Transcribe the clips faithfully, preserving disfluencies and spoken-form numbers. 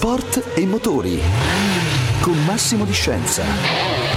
Sport e motori con Massimo Di Scienza.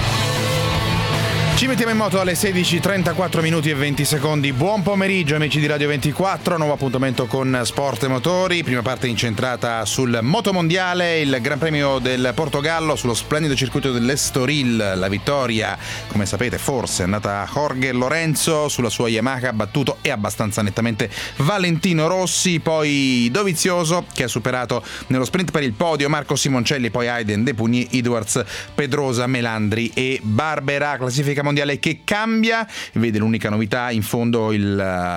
Ci mettiamo in moto alle sedici, trentaquattro minuti e venti secondi. Buon pomeriggio amici di Radio ventiquattro, nuovo appuntamento con Sport e Motori. Prima parte incentrata sul motomondiale, il Gran Premio del Portogallo sullo splendido circuito dell'Estoril. La vittoria, come sapete forse, è andata a Jorge Lorenzo, sulla sua Yamaha ha battuto e abbastanza nettamente Valentino Rossi, poi Dovizioso che ha superato nello sprint per il podio Marco Simoncelli, poi Hayden De Pugny, Edwards, Pedrosa, Melandri e Barbera. Classifica mondiale che cambia, vede l'unica novità in fondo il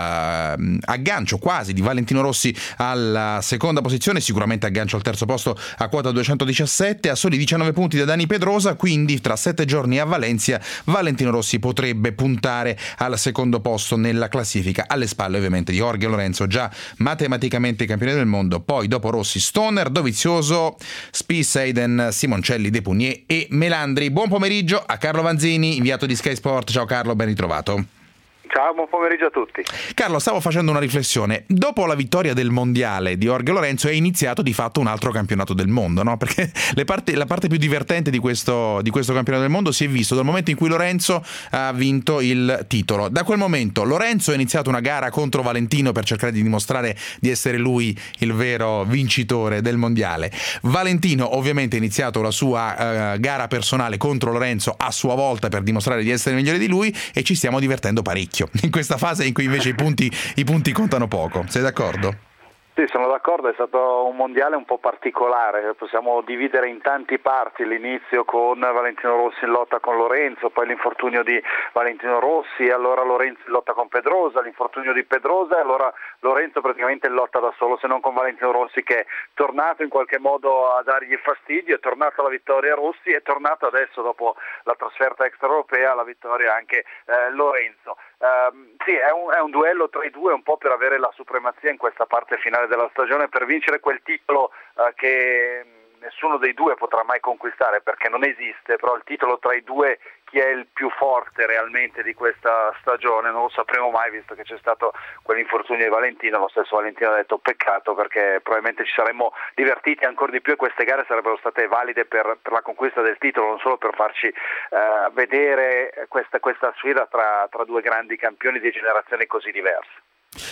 uh, aggancio quasi di Valentino Rossi alla seconda posizione, sicuramente aggancio al terzo posto a quota duecentodiciassette, a soli diciannove punti da Dani Pedrosa, quindi tra sette giorni a Valencia Valentino Rossi potrebbe puntare al secondo posto nella classifica, alle spalle ovviamente di Jorge Lorenzo, già matematicamente campione del mondo, poi dopo Rossi Stoner, Dovizioso, Spies, Hayden, Simoncelli, De Pugny e Melandri. Buon pomeriggio a Carlo Vanzini, inviato di Sky Sport. Ciao Carlo, ben ritrovato. Ciao, buon pomeriggio a tutti. Carlo, stavo facendo una riflessione. Dopo la vittoria del mondiale di Jorge Lorenzo è iniziato di fatto un altro campionato del mondo, no? Perché le parti, la parte più divertente di questo, di questo campionato del mondo si è visto dal momento in cui Lorenzo ha vinto il titolo. Da quel momento Lorenzo ha iniziato una gara contro Valentino per cercare di dimostrare di essere lui il vero vincitore del mondiale. Valentino ovviamente ha iniziato la sua uh, gara personale contro Lorenzo a sua volta per dimostrare di essere migliore di lui, e ci stiamo divertendo parecchio in questa fase in cui invece i punti, i punti contano poco. Sei d'accordo? Sì, sono d'accordo, è stato un mondiale un po' particolare, possiamo dividere in tanti parti, l'inizio con Valentino Rossi in lotta con Lorenzo, poi l'infortunio di Valentino Rossi, allora Lorenzo in lotta con Pedrosa, l'infortunio di Pedrosa e allora Lorenzo praticamente in lotta da solo, se non con Valentino Rossi che è tornato in qualche modo a dargli fastidio, è tornato alla vittoria Rossi, è tornato adesso dopo la trasferta extraeuropea alla vittoria anche eh, Lorenzo. Uh, sì, è un, è un duello tra i due un po' per avere la supremazia in questa parte finale della stagione, per vincere quel titolo uh, che nessuno dei due potrà mai conquistare perché non esiste, però il titolo tra i due, chi è il più forte realmente di questa stagione non lo sapremo mai, visto che c'è stato quell'infortunio di Valentino. Lo stesso Valentino ha detto peccato perché probabilmente ci saremmo divertiti ancora di più e queste gare sarebbero state valide per, per la conquista del titolo, non solo per farci eh, vedere questa, questa sfida tra, tra due grandi campioni di generazioni così diverse.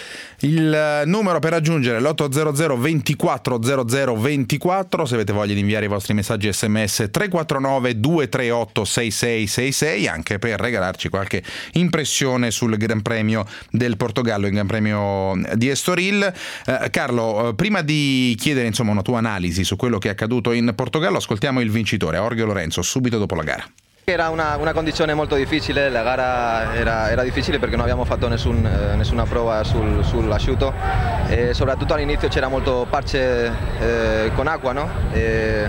Il numero per raggiungere l'otto zero zero ventiquattro zero zero ventiquattro, se avete voglia di inviare i vostri messaggi sms tre quattro nove due tre otto sei sei sei sei, anche per regalarci qualche impressione sul Gran Premio del Portogallo, il Gran Premio di Estoril. eh, Carlo, prima di chiedere insomma una tua analisi su quello che è accaduto in Portogallo, ascoltiamo il vincitore Jorge Lorenzo subito dopo la gara. Era una, una condizione molto difficile, la gara era, era difficile perché non abbiamo fatto nessun, eh, nessuna prova sul, sull'asciutto e soprattutto all'inizio c'era molto parche eh, con acqua, no? E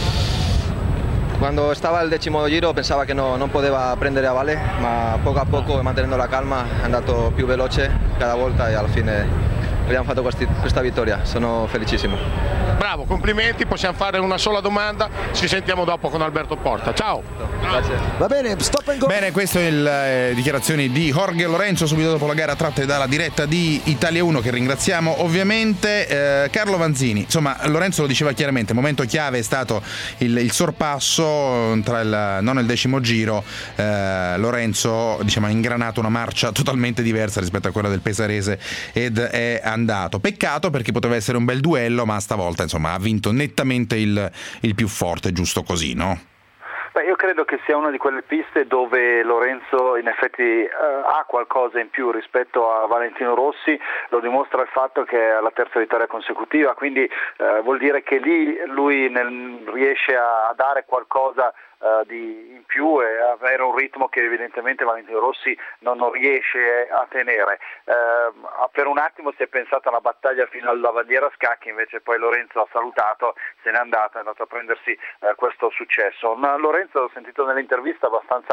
quando stava al decimo giro pensava che no, non poteva prendere a valle, ma poco a poco, mantenendo la calma, è andato più veloce cada volta e alla fine abbiamo fatto questi, questa vittoria, sono felicissimo. Bravo, complimenti, possiamo fare una sola domanda, ci sentiamo dopo con Alberto Porta. Ciao. Grazie. Va bene, stop and go. Bene, queste sono le eh, dichiarazioni di Jorge Lorenzo subito dopo la gara, tratte dalla diretta di Italia uno, che ringraziamo ovviamente. eh, Carlo Vanzini, insomma Lorenzo lo diceva chiaramente, il momento chiave è stato il, il sorpasso tra il non il decimo giro. eh, Lorenzo diciamo ha ingranato una marcia totalmente diversa rispetto a quella del pesarese ed è andato. Peccato perché poteva essere un bel duello, ma stavolta insomma ha vinto nettamente il, il più forte, giusto così, no? Beh, io credo che sia una di quelle piste dove Lorenzo in effetti eh, ha qualcosa in più rispetto a Valentino Rossi, lo dimostra il fatto che è la terza vittoria consecutiva, quindi eh, vuol dire che lì lui nel, riesce a dare qualcosa Uh, di in più e avere un ritmo che evidentemente Valentino Rossi non, non riesce a tenere. Uh, per un attimo si è pensato a una battaglia fino alla bandiera a scacchi, invece poi Lorenzo ha salutato, se n'è andato, è andato a prendersi uh, questo successo. Ma Lorenzo, ho sentito nell'intervista, abbastanza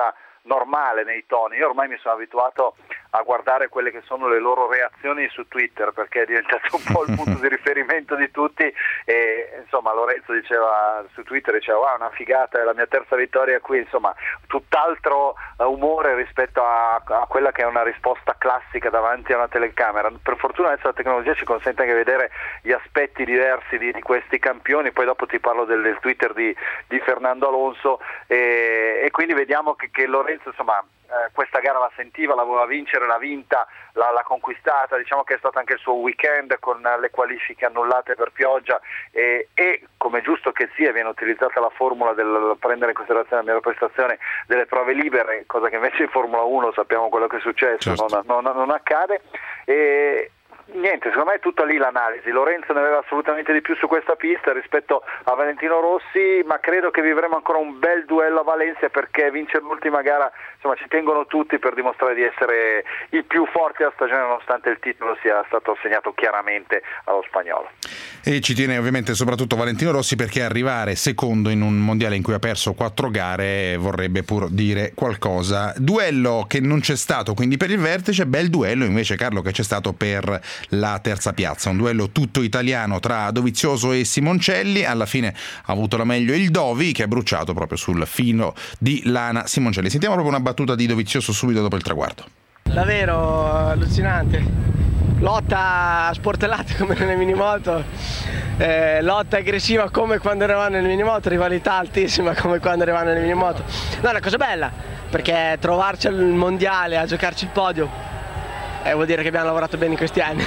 normale nei toni. Io ormai mi sono abituato a guardare quelle che sono le loro reazioni su Twitter, perché è diventato un po' il punto di riferimento di tutti, e insomma Lorenzo diceva su Twitter, diceva wow, una figata, è la mia terza vittoria qui, insomma tutt'altro umore rispetto a, a quella che è una risposta classica davanti a una telecamera. Per fortuna adesso la tecnologia ci consente anche di vedere gli aspetti diversi di, di questi campioni, poi dopo ti parlo del, del Twitter di, di Fernando Alonso, e, e quindi vediamo che, che Lorenzo insomma eh, questa gara la sentiva, la voleva vincere, l'ha vinta, l'ha, l'ha conquistata. Diciamo che è stato anche il suo weekend con le qualifiche annullate per pioggia, e, e come giusto che sia viene utilizzata la formula del prendere in considerazione la migliore prestazione delle prove libere, cosa che invece in Formula uno sappiamo quello che è successo, certo. non, non, non accade. E niente, secondo me è tutta lì l'analisi. Lorenzo ne aveva assolutamente di più su questa pista rispetto a Valentino Rossi, ma credo che vivremo ancora un bel duello a Valencia, perché vincere l'ultima gara, insomma, ci tengono tutti per dimostrare di essere il più forte della stagione, nonostante il titolo sia stato assegnato chiaramente allo spagnolo. E ci tiene ovviamente soprattutto Valentino Rossi, perché arrivare secondo in un mondiale in cui ha perso quattro gare vorrebbe pur dire qualcosa. Duello che non c'è stato quindi per il vertice, bel duello invece, Carlo, che c'è stato per la terza piazza, un duello tutto italiano tra Dovizioso e Simoncelli. Alla fine ha avuto la meglio il Dovi, che ha bruciato proprio sul filo di lana Simoncelli. Sentiamo proprio una battuta di Dovizioso subito dopo il traguardo. Davvero allucinante, lotta sportellata come nelle minimoto, eh, lotta aggressiva come quando eravamo nelle minimoto, rivalità altissima come quando eravamo nelle minimoto. No, è una cosa bella, perché trovarci al mondiale a giocarci il podio Eh, vuol dire che abbiamo lavorato bene in questi anni.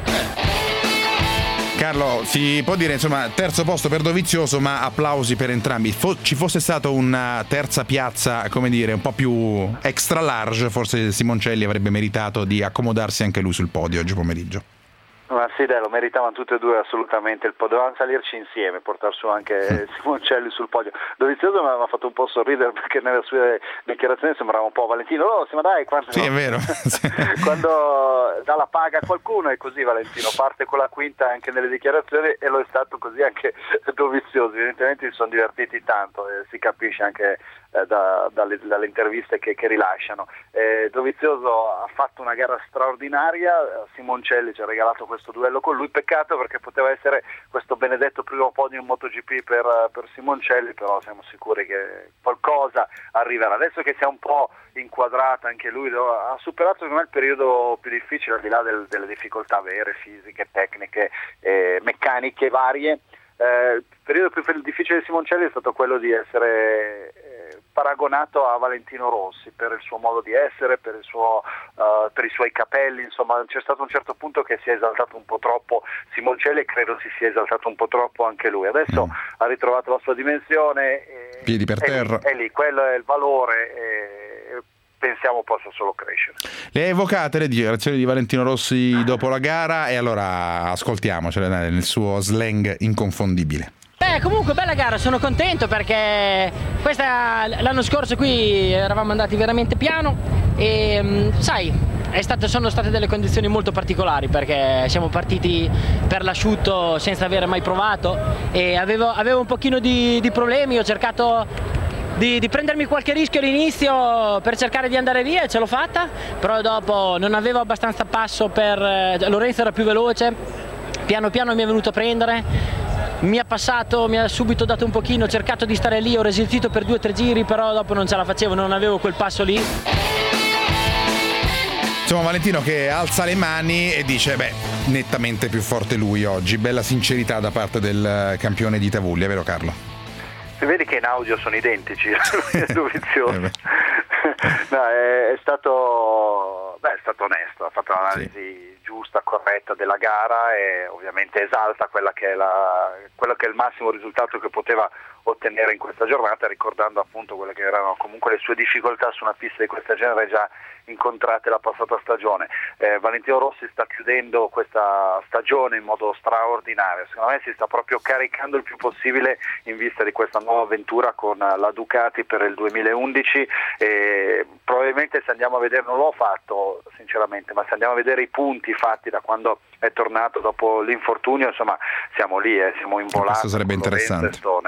Carlo, si può dire insomma terzo posto per Dovizioso, ma applausi per entrambi. Fo- ci fosse stata una terza piazza, come dire, un po' più extra large, forse Simoncelli avrebbe meritato di accomodarsi anche lui sul podio oggi pomeriggio. Ma sì, dai, lo meritavano tutte e due assolutamente il podio, dovevano salirci insieme, portare su anche Simoncelli sul podio. Dovizioso mi ha fatto un po' sorridere, perché nelle sue dichiarazioni sembrava un po' Valentino Rossi, ma dai, quanto sì, no? È vero. Quando dà la paga a qualcuno è così Valentino, parte con la quinta anche nelle dichiarazioni, e lo è stato così anche Dovizioso. Evidentemente si sono divertiti tanto, e si capisce anche eh, da, dalle, dalle interviste che, che rilasciano. Eh, Dovizioso ha fatto una gara straordinaria, Simoncelli ci ha regalato questo duello con lui, peccato perché poteva essere questo benedetto primo podio in MotoGP per, per Simoncelli, però siamo sicuri che qualcosa arriverà. Adesso che si è un po' inquadrato anche lui, ha superato secondo me il periodo più difficile, al di là del, delle difficoltà vere, fisiche, tecniche, eh, meccaniche varie. Eh, il periodo più difficile di Simoncelli è stato quello di essere eh, paragonato a Valentino Rossi per il suo modo di essere, per il suo, uh, per i suoi capelli, insomma c'è stato un certo punto che si è esaltato un po' troppo Simoncelli, e credo si sia esaltato un po' troppo anche lui. Adesso mm. ha ritrovato la sua dimensione, e, piedi per terra, è lì, quello è il valore, e pensiamo possa solo crescere. Le hai evocate le dichiarazioni di Valentino Rossi dopo la gara, e allora ascoltiamocele nel suo slang inconfondibile. Beh, comunque bella gara, sono contento perché questa, l'anno scorso qui eravamo andati veramente piano e sai, è stato, sono state delle condizioni molto particolari, perché siamo partiti per l'asciutto senza avere mai provato, e avevo, avevo un pochino di, di problemi, ho cercato Di, di prendermi qualche rischio all'inizio per cercare di andare via, e ce l'ho fatta, però dopo non avevo abbastanza passo per... Lorenzo era più veloce, piano piano mi è venuto a prendere, mi ha passato, mi ha subito dato un pochino, ho cercato di stare lì, ho resistito per due o tre giri, però dopo non ce la facevo, non avevo quel passo lì. Insomma, Valentino che alza le mani e dice beh, nettamente più forte lui oggi. Bella sincerità da parte del campione di Tavulli, è vero Carlo? Si vedi che in audio sono identici, Dovizioso. No, è, è stato beh, è stato onesto, ha fatto un'analisi sì. giusta, corretta della gara, e ovviamente esalta quella che è la, quello che è il massimo risultato che poteva ottenere in questa giornata, ricordando appunto quelle che erano comunque le sue difficoltà su una pista di questo genere già incontrate la passata stagione. eh, Valentino Rossi sta chiudendo questa stagione in modo straordinario, secondo me si sta proprio caricando il più possibile in vista di questa nuova avventura con la Ducati per il duemilaundici, e probabilmente se andiamo a vedere, non l'ho fatto sinceramente, ma se andiamo a vedere i punti fatti da quando è tornato dopo l'infortunio, insomma siamo lì, eh, siamo in volata. Questo sarebbe interessante. Stoner.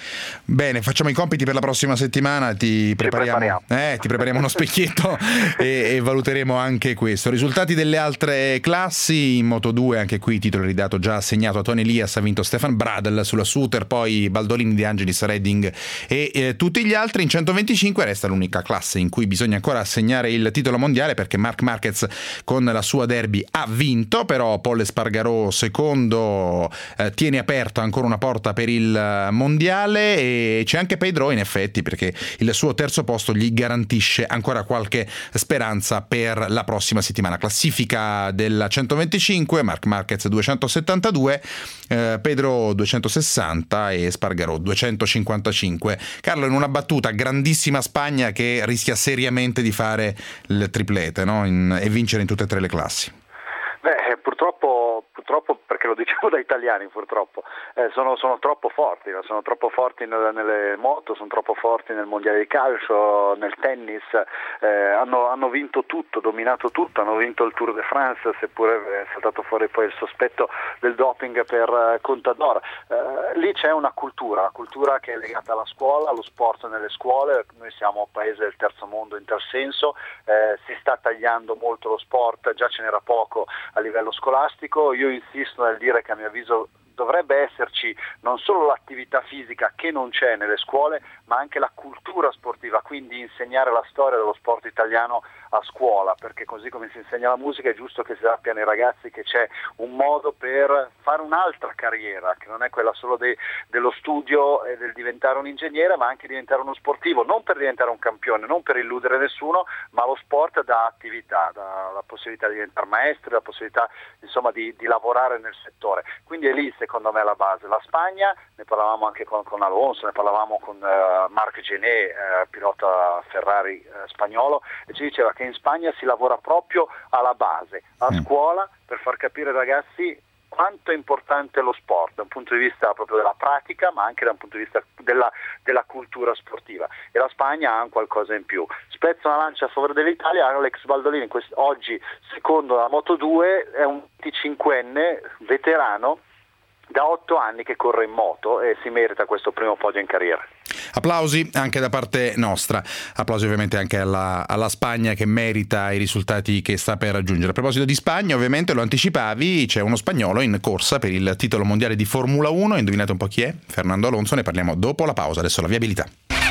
Bene, facciamo i compiti per la prossima settimana, ti prepariamo, eh, ti prepariamo uno specchietto e, e valuteremo anche questo. Risultati delle altre classi in Moto due, anche qui titolo ridato già assegnato a Tony Elias, ha vinto Stefan Bradl sulla Suter, poi Baldolini, De Angelis, Redding e eh, tutti gli altri. In centoventicinque resta l'unica classe in cui bisogna ancora assegnare il titolo mondiale, perché Marc Marquez con la sua Derby ha vinto, però Paul Espargaró secondo eh, tiene aperta ancora una porta per il mondiale, e c'è anche Pedro in effetti, perché il suo terzo posto gli garantisce ancora qualche speranza per la prossima settimana. Classifica della centoventicinque: Marc Marquez duecentosettantadue, eh, Pedro duecentosessanta e Espargaró duecentocinquantacinque. Carlo, in una battuta, grandissima Spagna che rischia seriamente di fare il triplete, no? in, e vincere in tutte e tre le classi. Beh, purtroppo, purtroppo perché lo diciamo da italiani, purtroppo, eh, sono, sono troppo forti, sono troppo forti nelle, nelle moto, sono troppo forti nel mondiale di calcio, nel tennis, eh, hanno, hanno vinto tutto, dominato tutto, hanno vinto il Tour de France, seppure è saltato fuori poi il sospetto del doping per eh, Contador. Eh, lì c'è una cultura, cultura che è legata alla scuola, allo sport nelle scuole. Noi siamo un paese del terzo mondo in tal senso, eh, si sta tagliando molto lo sport, già ce n'era poco a livello scolastico. Io insisto nel dire che a mio avviso dovrebbe esserci non solo l'attività fisica che non c'è nelle scuole, ma anche la cultura sportiva, quindi insegnare la storia dello sport italiano a scuola, perché così come si insegna la musica è giusto che si sappiano ai ragazzi che c'è un modo per fare un'altra carriera, che non è quella solo de, dello studio e del diventare un ingegnere, ma anche diventare uno sportivo, non per diventare un campione, non per illudere nessuno, ma lo sport dà attività, dà la possibilità di diventare maestri, la possibilità insomma di, di lavorare nel settore. Quindi è lì secondo me la base. La Spagna, ne parlavamo anche con, con Alonso, ne parlavamo con uh, Marc Gené, uh, pilota Ferrari uh, spagnolo, e ci diceva che in Spagna si lavora proprio alla base, a mm. scuola, per far capire ai ragazzi quanto è importante lo sport da un punto di vista proprio della pratica, ma anche da un punto di vista della, della cultura sportiva, e la Spagna ha un qualcosa in più. Spezzo una lancia a favore dell'Italia. Alex Baldolini quest- oggi secondo la Moto due, è un venticinquenne veterano da otto anni che corre in moto e si merita questo primo podio in carriera. Applausi anche da parte nostra, applausi ovviamente anche alla, alla Spagna, che merita i risultati che sta per raggiungere. A proposito di Spagna, ovviamente lo anticipavi, c'è uno spagnolo in corsa per il titolo mondiale di Formula uno, indovinate un po' chi è? Fernando Alonso. Ne parliamo dopo la pausa, adesso la viabilità.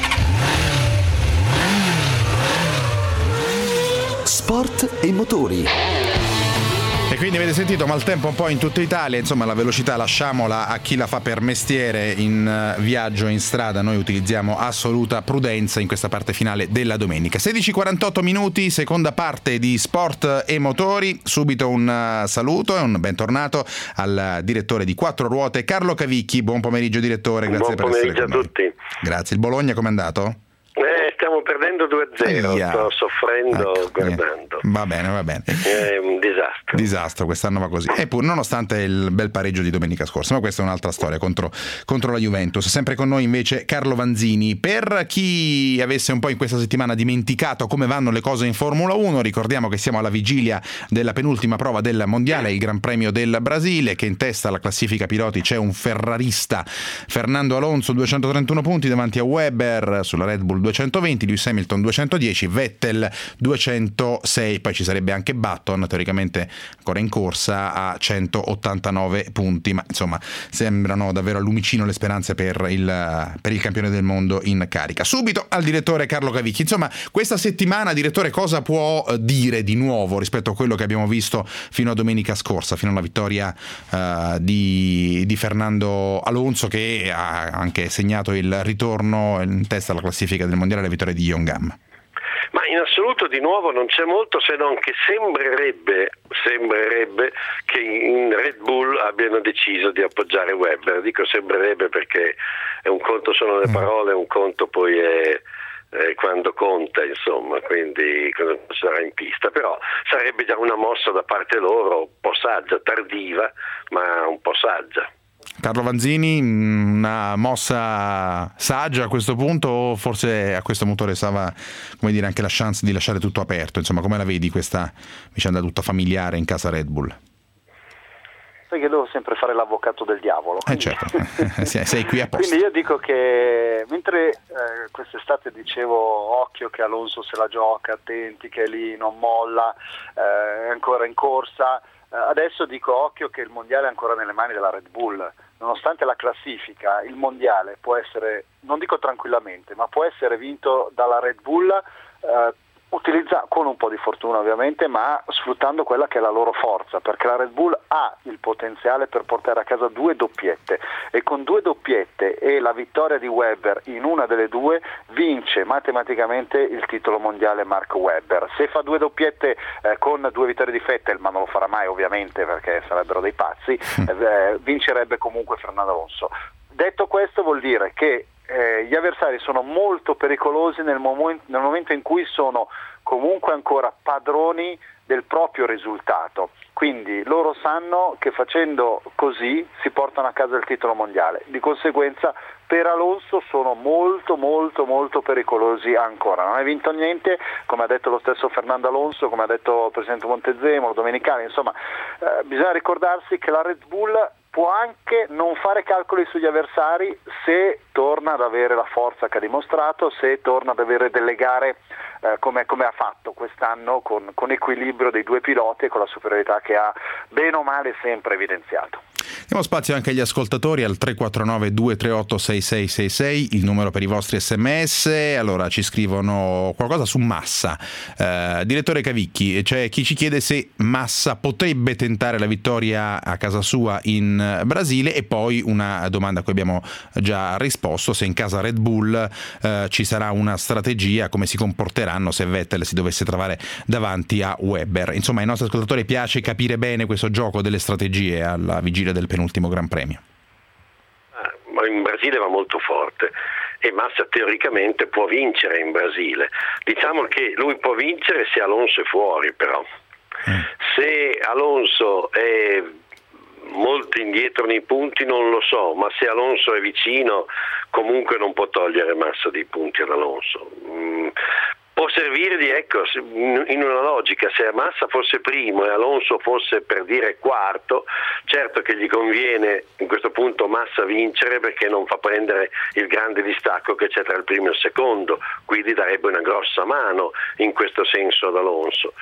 Sport e motori. E quindi avete sentito maltempo un po' in tutta Italia, insomma la velocità lasciamola a chi la fa per mestiere in viaggio in strada, noi utilizziamo assoluta prudenza in questa parte finale della domenica. sedici e quarantotto minuti, seconda parte di Sport e Motori. Subito un saluto e un bentornato al direttore di Quattro Ruote, Carlo Cavicchi. Buon pomeriggio direttore, grazie per essere con noi. Buon pomeriggio a tutti. Grazie. Il Bologna com'è andato? Eh, stiamo perdendo due a zero, Aia. sto soffrendo ecco, guardando. Va bene, va bene. È un disastro. Disastro, quest'anno va così. Eppure, nonostante il bel pareggio di domenica scorsa, ma questa è un'altra storia contro, contro la Juventus. Sempre con noi invece Carlo Vanzini. Per chi avesse un po' in questa settimana dimenticato come vanno le cose in Formula uno, ricordiamo che siamo alla vigilia della penultima prova del mondiale, il Gran Premio del Brasile, che in testa alla classifica piloti c'è un ferrarista, Fernando Alonso, duecentotrentuno punti davanti a Webber, sulla Red Bull duecentoventi, Lewis Hamilton duecentodieci, Vettel duecentosei, poi ci sarebbe anche Button teoricamente ancora in corsa a centottantanove punti, ma insomma sembrano davvero al lumicino le speranze per il, per il campione del mondo in carica. Subito al direttore Carlo Cavicchi. Insomma, questa settimana, direttore, cosa può dire di nuovo rispetto a quello che abbiamo visto fino a domenica scorsa, fino alla vittoria uh, di, di Fernando Alonso, che ha anche segnato il ritorno in testa alla classifica del mondiale, la vittoria di Yongam? Ma in assoluto di nuovo non c'è molto, se non che sembrerebbe, sembrerebbe che in Red Bull abbiano deciso di appoggiare Webber. Dico sembrerebbe perché è un conto sono le parole, un conto poi è eh, quando conta, insomma, quindi quando sarà in pista. Però sarebbe già una mossa da parte loro, un po' saggia, tardiva, ma un po' saggia. Carlo Vanzini, una mossa saggia a questo punto, o forse a questo motore stava, come dire, anche la chance di lasciare tutto aperto? Insomma, come la vedi questa vicenda tutta familiare in casa Red Bull? sai che devo sempre fare l'avvocato del diavolo. Eh certo, sei qui apposta. Quindi io dico che mentre eh, quest'estate dicevo occhio che Alonso se la gioca, attenti che è lì, non molla, eh, è ancora in corsa, eh, adesso dico occhio che il mondiale è ancora nelle mani della Red Bull. Nonostante la classifica, il mondiale può essere, non dico tranquillamente, ma può essere vinto dalla Red Bull eh, utilizza, con un po' di fortuna ovviamente, ma sfruttando quella che è la loro forza, perché la Red Bull ha il potenziale per portare a casa due doppiette e con due doppiette e la vittoria di Webber in una delle due vince matematicamente il titolo mondiale Mark Webber. Se fa due doppiette eh, con due vittorie di Vettel, ma non lo farà mai ovviamente perché sarebbero dei pazzi, eh, vincerebbe comunque Fernando Alonso. Detto questo vuol dire che Eh, gli avversari sono molto pericolosi nel, mom- nel momento in cui sono comunque ancora padroni del proprio risultato, quindi loro sanno che facendo così si portano a casa il titolo mondiale, di conseguenza per Alonso sono molto molto molto pericolosi ancora. Non hai vinto niente, come ha detto lo stesso Fernando Alonso, come ha detto il presidente Montezemolo, Domenicali, insomma eh, bisogna ricordarsi che la Red Bull può anche non fare calcoli sugli avversari se torna ad avere la forza che ha dimostrato, se torna ad avere delle gare eh, come, come ha fatto quest'anno con, con equilibrio dei due piloti e con la superiorità che ha bene o male sempre evidenziato. Diamo spazio anche agli ascoltatori al tre quattro nove due tre otto sei sei sei sei, il numero per i vostri sms. Allora ci scrivono qualcosa su Massa. Eh, direttore Cavicchi, c'è chi ci chiede se Massa potrebbe tentare la vittoria a casa sua in Brasile, e poi una domanda a cui abbiamo già risposto: se in casa Red Bull eh, ci sarà una strategia, come si comporteranno se Vettel si dovesse trovare davanti a Webber. Insomma, ai nostri ascoltatori piace capire bene questo gioco delle strategie alla vigilia del penultimo Gran Premio. Ma in Brasile va molto forte e Massa teoricamente può vincere in Brasile. Diciamo che lui può vincere se Alonso è fuori, però mm. se Alonso è molto indietro nei punti non lo so, ma se Alonso è vicino comunque non può togliere Massa dei punti ad Alonso. Mm. Può servire di, ecco, in una logica, se Massa fosse primo e Alonso fosse, per dire, quarto, certo che gli conviene in questo punto Massa vincere, perché non fa prendere il grande distacco che c'è tra il primo e il secondo, quindi darebbe una grossa mano in questo senso ad Alonso.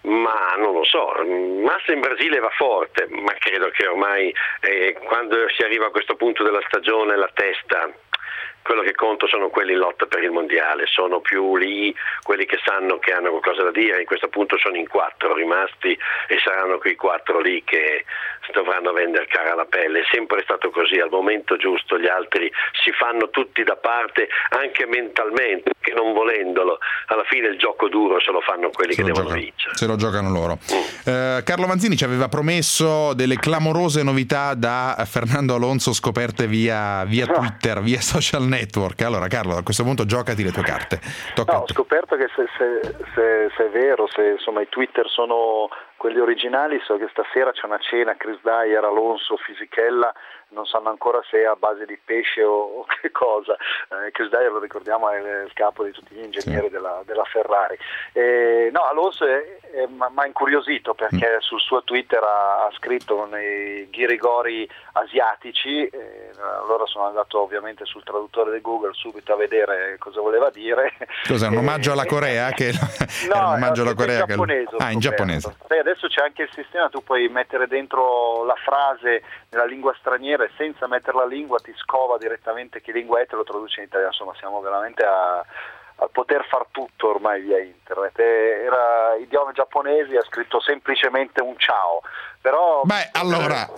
Ma non lo so, Massa in Brasile va forte, ma credo che ormai eh, quando si arriva a questo punto della stagione la testa, quello che conto sono quelli in lotta per il mondiale, sono più lì quelli che sanno che hanno qualcosa da dire. In questo punto sono in quattro rimasti e saranno quei quattro lì che dovranno vendere cara la pelle. È sempre stato così, al momento giusto gli altri si fanno tutti da parte anche mentalmente, che non volendolo alla fine il gioco duro se lo fanno quelli se che devono giocano, vincere. Se lo giocano loro. Mm. Eh, Carlo Manzini ci aveva promesso delle clamorose novità da Fernando Alonso scoperte via, via Twitter, via social network. Allora Carlo, a questo punto giocati le tue carte. Tocca no, ho scoperto che se, se, se, se è vero, se insomma i Twitter sono quelli originali, so che stasera c'è una cena, Chris Dyer, Alonso, Fisichella, non sanno ancora se è a base di pesce o, o che cosa. Eh, Chris Dyer, lo ricordiamo, è il capo di tutti gli ingegneri sì. della, della Ferrari. Eh, no, Alonso mi ha incuriosito perché mm. sul suo Twitter ha, ha scritto nei ghirigori asiatici, eh, allora sono andato ovviamente sul traduttore di Google subito a vedere cosa voleva dire. Cos'è, un omaggio alla Corea? Che no, era un omaggio alla Corea in giapponese. Che... Ah, in giapponese. Sai, adesso c'è anche il sistema, tu puoi mettere dentro la frase nella lingua straniera e senza mettere la lingua ti scova direttamente che lingua è, te lo traduce in italiano. Insomma, siamo veramente a, a poter far tutto ormai via internet. Era idioma giapponese, ha scritto semplicemente un ciao. Però beh, allora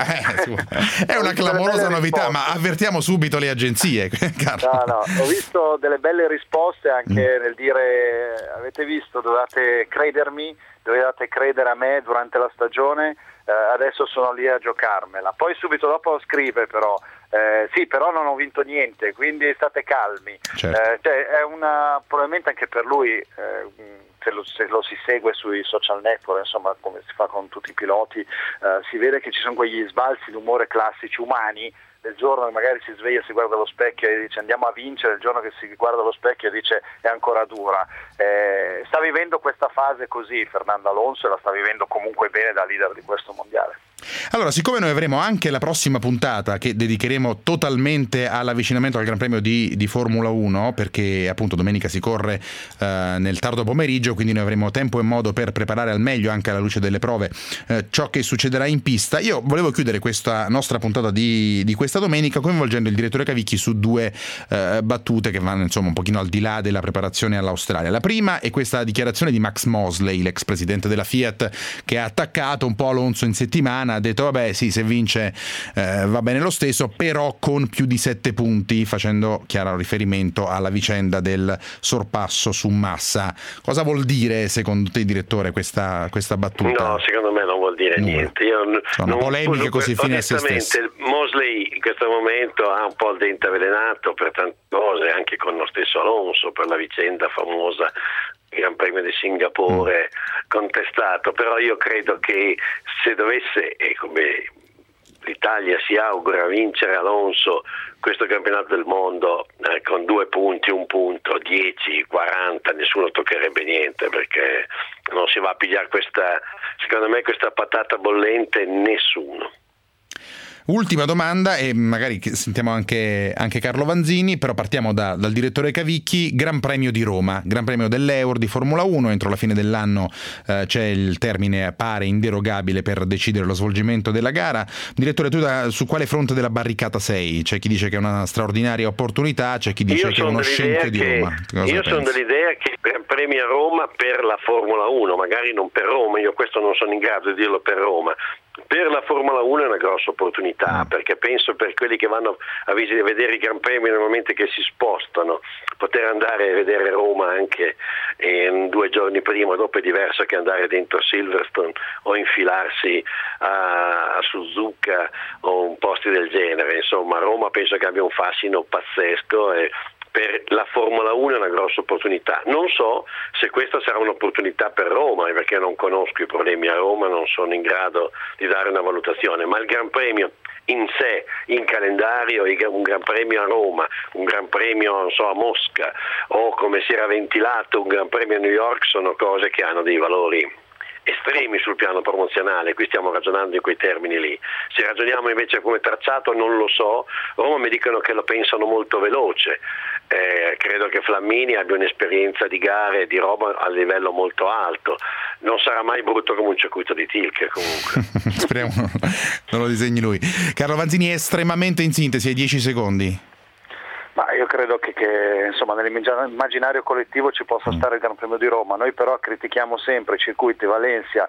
eh, è una clamorosa novità, risposte. Ma avvertiamo subito le agenzie. No, no, ho visto delle belle risposte anche mm. nel dire: avete visto, dovete credermi, dovete credere a me durante la stagione, eh, adesso sono lì a giocarmela. Poi subito dopo scrive però eh, sì, però non ho vinto niente, quindi state calmi. Certo. Eh, cioè, è una, probabilmente anche per lui eh, se lo, se lo si segue sui social network, insomma come si fa con tutti i piloti, eh, si vede che ci sono quegli sbalzi d'umore classici umani, del giorno che magari si sveglia, si guarda allo specchio e dice andiamo a vincere, il giorno che si guarda allo specchio e dice è ancora dura. Eh, sta vivendo questa fase così Fernando Alonso e la sta vivendo comunque bene da leader di questo mondiale. Allora, siccome noi avremo anche la prossima puntata che dedicheremo totalmente all'avvicinamento al Gran Premio di, di Formula uno, perché appunto domenica si corre eh, nel tardo pomeriggio, quindi noi avremo tempo e modo per preparare al meglio, anche alla luce delle prove, eh, ciò che succederà in pista. Io volevo chiudere questa nostra puntata di, di questa domenica coinvolgendo il direttore Cavicchi su due eh, battute che vanno insomma un pochino al di là della preparazione all'Australia. La prima è questa dichiarazione di Max Mosley, l'ex presidente della Fiat, che ha attaccato un po' Alonso in settimana, ha detto vabbè sì, se vince eh, va bene lo stesso, però con più di sette punti, facendo chiaro riferimento alla vicenda del sorpasso su Massa. Cosa vuol dire secondo te, direttore, questa, questa battuta? No, secondo me non vuol dire Nulla. niente. Io Sono non polemiche così fine a se stesse. Mosley in questo momento ha un po' il dente avvelenato per tante cose, anche con lo stesso Alonso, per la vicenda famosa Gran Premio di Singapore mm. contestato, però io credo che se dovesse, e come l'Italia si augura, vincere Alonso questo campionato del mondo eh, con due punti, un punto, dieci, quaranta, nessuno toccherebbe niente, perché non si va a pigliare questa, secondo me questa patata bollente nessuno. Ultima domanda, e magari sentiamo anche, anche Carlo Vanzini, però partiamo da, dal direttore Cavicchi. Gran Premio di Roma, Gran Premio dell'Eur di Formula uno, entro la fine dell'anno eh, c'è il termine pare inderogabile per decidere lo svolgimento della gara. Direttore, tu da, su quale fronte della barricata sei? C'è chi dice che è una straordinaria opportunità, c'è chi dice io che è uno scempio di Roma. Cosa io pensi? sono dell'idea che Gran Premio a Roma per la Formula uno, magari non per Roma, io questo non sono in grado di dirlo per Roma. Per la Formula uno è una grossa opportunità, perché penso per quelli che vanno a vedere i Gran Premi nel momento che si spostano, poter andare a vedere Roma anche eh, due giorni prima o dopo è diverso che andare dentro Silverstone o infilarsi a, a Suzuka o un posti del genere. Insomma, Roma penso che abbia un fascino pazzesco e per la Formula uno è una grossa opportunità. Non so se questa sarà un'opportunità per Roma, perché non conosco i problemi a Roma, non sono in grado di dare una valutazione, ma il Gran Premio in sé, in calendario, un Gran Premio a Roma, un Gran Premio non so, a Mosca, o come si era ventilato un Gran Premio a New York, sono cose che hanno dei valori estremi sul piano promozionale. Qui stiamo ragionando in quei termini lì. Se ragioniamo invece come tracciato non lo so. Roma mi dicono che lo pensano molto veloce. Eh, credo che Flammini abbia un'esperienza di gare e di roba a livello molto alto. Non sarà mai brutto come un circuito di Tilke comunque. Speriamo non lo disegni lui. Carlo Vanzini, estremamente in sintesi, ai dieci secondi. Ma io credo che, che insomma nell'immaginario collettivo ci possa stare il Gran Premio di Roma. Noi però critichiamo sempre i circuiti Valencia,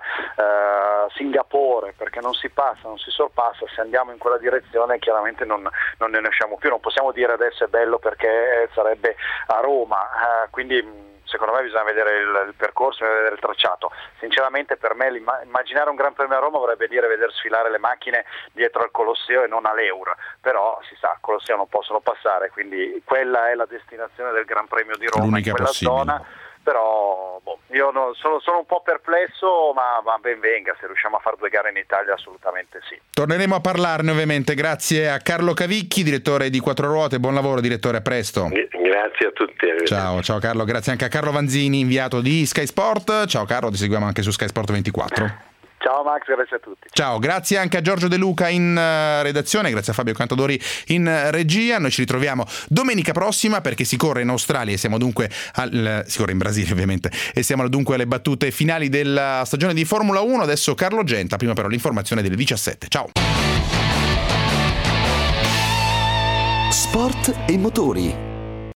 eh, Singapore, perché non si passa, non si sorpassa. Se andiamo in quella direzione chiaramente non, non ne usciamo più. Non possiamo dire adesso è bello perché sarebbe a Roma, eh, quindi secondo me bisogna vedere il, il percorso, bisogna vedere il tracciato. Sinceramente per me immaginare un Gran Premio a Roma vorrebbe dire vedere sfilare le macchine dietro al Colosseo e non all'Eur, però si sa, Colosseo non possono passare, quindi quella è la destinazione del Gran Premio di Roma, l'unica in quella possibile. zona. Però boh, io no, sono, sono un po' perplesso, ma, ma ben venga, se riusciamo a fare due gare in Italia assolutamente sì. Torneremo a parlarne ovviamente. Grazie a Carlo Cavicchi, direttore di Quattro Ruote. Buon lavoro direttore, a presto. Grazie a tutti. Ciao, ciao Carlo, grazie anche a Carlo Vanzini, inviato di Sky Sport. Ciao Carlo, ti seguiamo anche su Sky Sport ventiquattro. Ciao Max, grazie a tutti. Ciao, grazie anche a Giorgio De Luca in uh, redazione, grazie a Fabio Cantadori in uh, regia. Noi ci ritroviamo domenica prossima perché si corre in Australia e siamo dunque al, si corre in Brasile ovviamente e siamo dunque alle battute finali della stagione di Formula uno. Adesso Carlo Genta, prima però l'informazione delle diciassette. Ciao. Sport e motori.